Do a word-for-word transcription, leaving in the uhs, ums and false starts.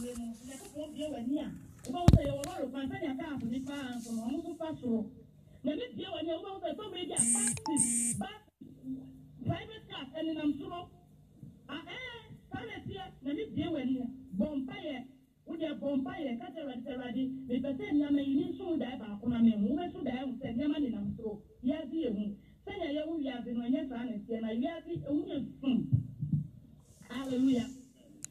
mu na ko bie wani a wo wo say wo ro kan sanya ka afu ni pa anso no mo so fa so na me bie wani wo wo say so me dia taxi ba private car and nam so ah eh kana tia na me bie wani bompa ye wo dia bompa ye ka tera tera di me pese nya me ni so da ba ko na me wo me so da wo say nya ma ni nam so ya di e hu sanya ye wo ya bi no nya sa na tia na ya di wo